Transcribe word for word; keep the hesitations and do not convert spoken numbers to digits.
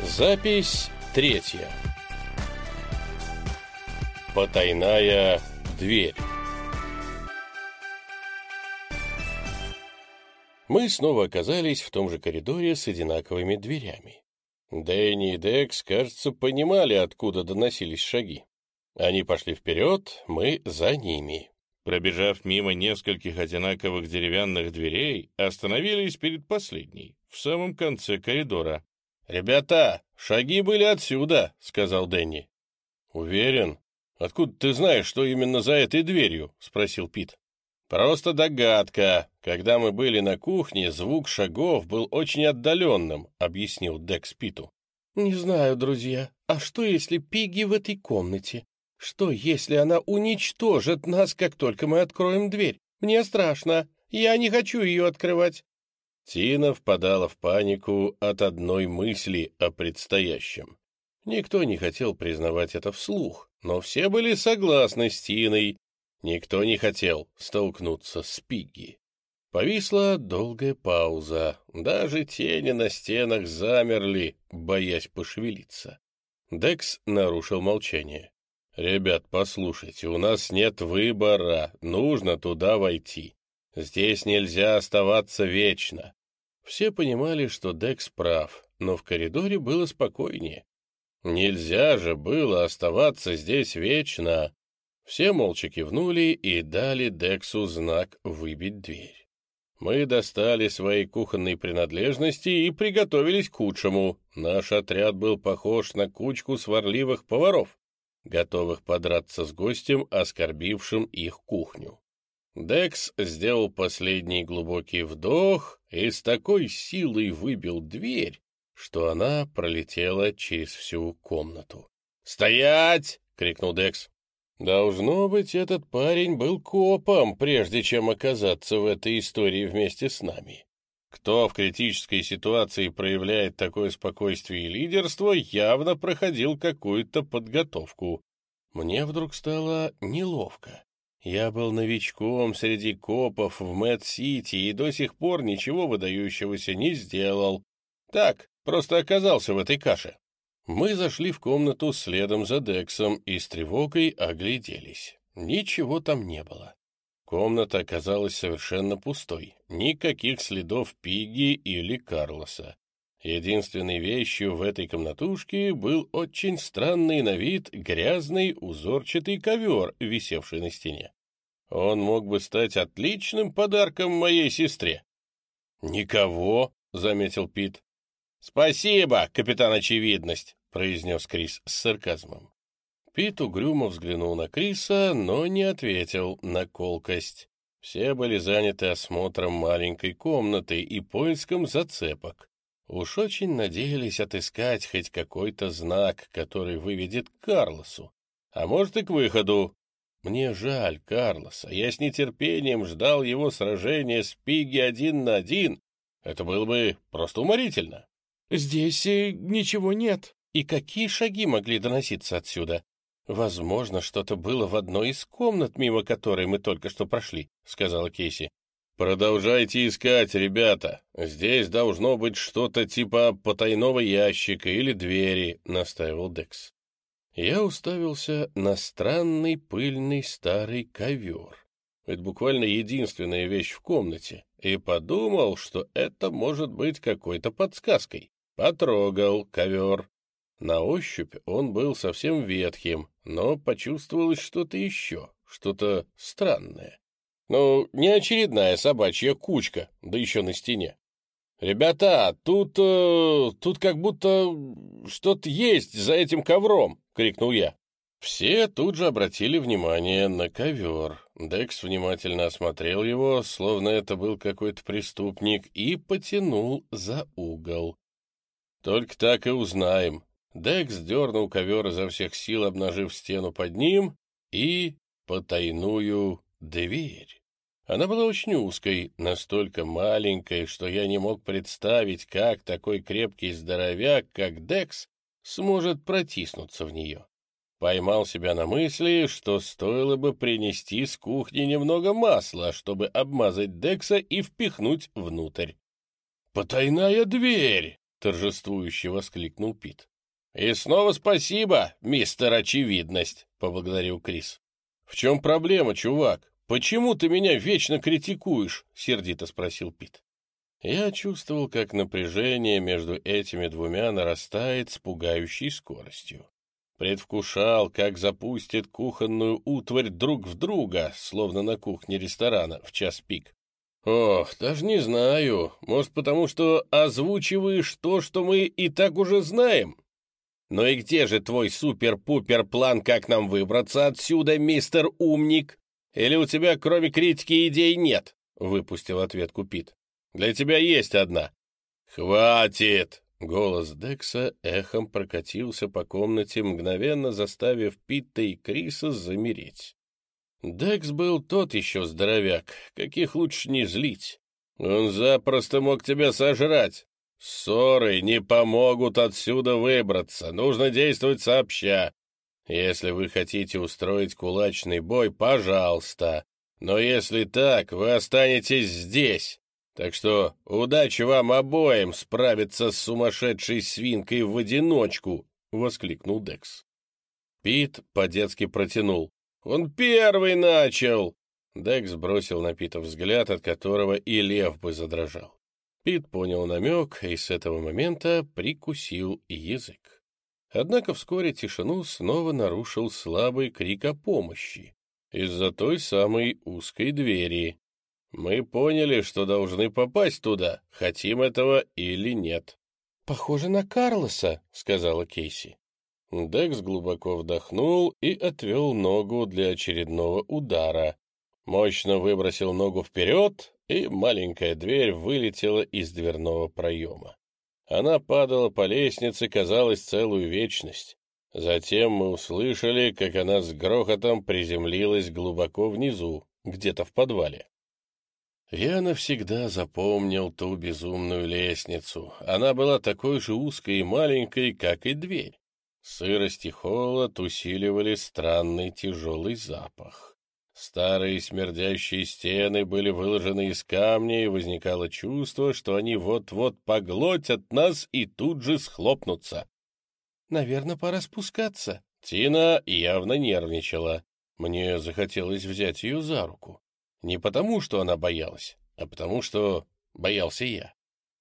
Запись третья. Потайная дверь. Мы снова оказались в том же коридоре с одинаковыми дверями. Дэнни и Декс, кажется, понимали, откуда доносились шаги. Они пошли вперед, мы за ними. Пробежав мимо нескольких одинаковых деревянных дверей, остановились перед последней, в самом конце коридора. «Ребята, шаги были отсюда», — сказал Дэнни. «Уверен? Откуда ты знаешь, что именно за этой дверью?» — спросил Пит. «Просто догадка. Когда мы были на кухне, звук шагов был очень отдаленным», — объяснил Декс Питу. «Не знаю, друзья. А что, если Пигги в этой комнате? Что, если она уничтожит нас, как только мы откроем дверь? Мне страшно. Я не хочу ее открывать». Тина впадала в панику от одной мысли о предстоящем. Никто не хотел признавать это вслух, но все были согласны с Тиной. Никто не хотел столкнуться с Пигги. Повисла долгая пауза. Даже тени на стенах замерли, боясь пошевелиться. Декс нарушил молчание. «Ребят, послушайте, у нас нет выбора, нужно туда войти. Здесь нельзя оставаться вечно». Все понимали, что Декс прав, но в коридоре было спокойнее. Нельзя же было оставаться здесь вечно. Все молча кивнули и дали Дексу знак выбить дверь. Мы достали свои кухонные принадлежности и приготовились к худшему. Наш отряд был похож на кучку сварливых поваров, готовых подраться с гостем, оскорбившим их кухню. Декс сделал последний глубокий вдох и с такой силой выбил дверь, что она пролетела через всю комнату. «Стоять!» — крикнул Декс. Должно быть, этот парень был копом, прежде чем оказаться в этой истории вместе с нами. Кто в критической ситуации проявляет такое спокойствие и лидерство, явно проходил какую-то подготовку. Мне вдруг стало неловко. Я был новичком среди копов в Мэд-Сити и до сих пор ничего выдающегося не сделал. Так, просто оказался в этой каше. Мы зашли в комнату следом за Дексом и с тревогой огляделись. Ничего там не было. Комната оказалась совершенно пустой. Никаких следов Пигги или Карлоса. Единственной вещью в этой комнатушке был очень странный на вид грязный узорчатый ковер, висевший на стене. Он мог бы стать отличным подарком моей сестре. «Никого», — заметил Пит. «Спасибо, капитан Очевидность», — произнес Крис с сарказмом. Пит угрюмо взглянул на Криса, но не ответил на колкость. Все были заняты осмотром маленькой комнаты и поиском зацепок. Уж очень надеялись отыскать хоть какой-то знак, который выведет к Карлосу, а может и к выходу. Мне жаль Карлоса, я с нетерпением ждал его сражения с Пигги один на один. Это было бы просто уморительно. «Здесь ничего нет. И какие шаги могли доноситься отсюда? Возможно, что-то было в одной из комнат, мимо которой мы только что прошли», — сказала Кейси. «Продолжайте искать, ребята. Здесь должно быть что-то типа потайного ящика или двери», — настаивал Декс. Я уставился на странный пыльный старый ковер. Это буквально единственная вещь в комнате, и подумал, что это может быть какой-то подсказкой. Потрогал ковер. На ощупь он был совсем ветхим, но почувствовалось что-то еще, что-то странное. Ну, не очередная собачья кучка, да еще на стене. «Ребята, тут... Э, тут как будто что-то есть за этим ковром!» — крикнул я. Все тут же обратили внимание на ковер. Декс внимательно осмотрел его, словно это был какой-то преступник, и потянул за угол. «Только так и узнаем». Декс дернул ковер изо всех сил, обнажив стену под ним, и потайную дверь. Она была очень узкой, настолько маленькой, что я не мог представить, как такой крепкий здоровяк, как Декс, сможет протиснуться в нее. Поймал себя на мысли, что стоило бы принести с кухни немного масла, чтобы обмазать Декса и впихнуть внутрь. «Потайная дверь!» торжествующе воскликнул Пит. «И снова спасибо, мистер Очевидность», — поблагодарил Крис. «В чем проблема, чувак? Почему ты меня вечно критикуешь?» — сердито спросил Пит. Я чувствовал, как напряжение между этими двумя нарастает с пугающей скоростью. Предвкушал, как запустит кухонную утварь друг в друга, словно на кухне ресторана в час пик. «Ох, даже не знаю. Может, потому что озвучиваешь то, что мы и так уже знаем?» «Ну и где же твой супер-пупер план, как нам выбраться отсюда, мистер Умник? Или у тебя, кроме критики, идей нет?» — выпустил ответку Пит. «Для тебя есть одна». «Хватит!» — голос Декса эхом прокатился по комнате, мгновенно заставив Питта и Криса замереть. Декс был тот еще здоровяк, каких лучше не злить. Он запросто мог тебя сожрать. Ссоры не помогут отсюда выбраться, нужно действовать сообща. Если вы хотите устроить кулачный бой, пожалуйста. Но если так, вы останетесь здесь. Так что удачи вам обоим справиться с сумасшедшей свинкой в одиночку, — воскликнул Декс. Пит по-детски протянул. «Он первый начал!» Декс бросил на Пита взгляд, от которого и лев бы задрожал. Пит понял намек и с этого момента прикусил язык. Однако вскоре тишину снова нарушил слабый крик о помощи из-за той самой узкой двери. «Мы поняли, что должны попасть туда, хотим этого или нет». «Похоже на Карлоса», — сказала Кейси. Декс глубоко вдохнул и отвел ногу для очередного удара. Мощно выбросил ногу вперед, и маленькая дверь вылетела из дверного проема. Она падала по лестнице, казалось, целую вечность. Затем мы услышали, как она с грохотом приземлилась глубоко внизу, где-то в подвале. Я навсегда запомнил ту безумную лестницу. Она была такой же узкой и маленькой, как и дверь. Сырость и холод усиливали странный тяжелый запах. Старые смердящие стены были выложены из камня, и возникало чувство, что они вот-вот поглотят нас и тут же схлопнутся. «Наверное, пора спускаться». Тина явно нервничала. Мне захотелось взять ее за руку. Не потому, что она боялась, а потому, что боялся я.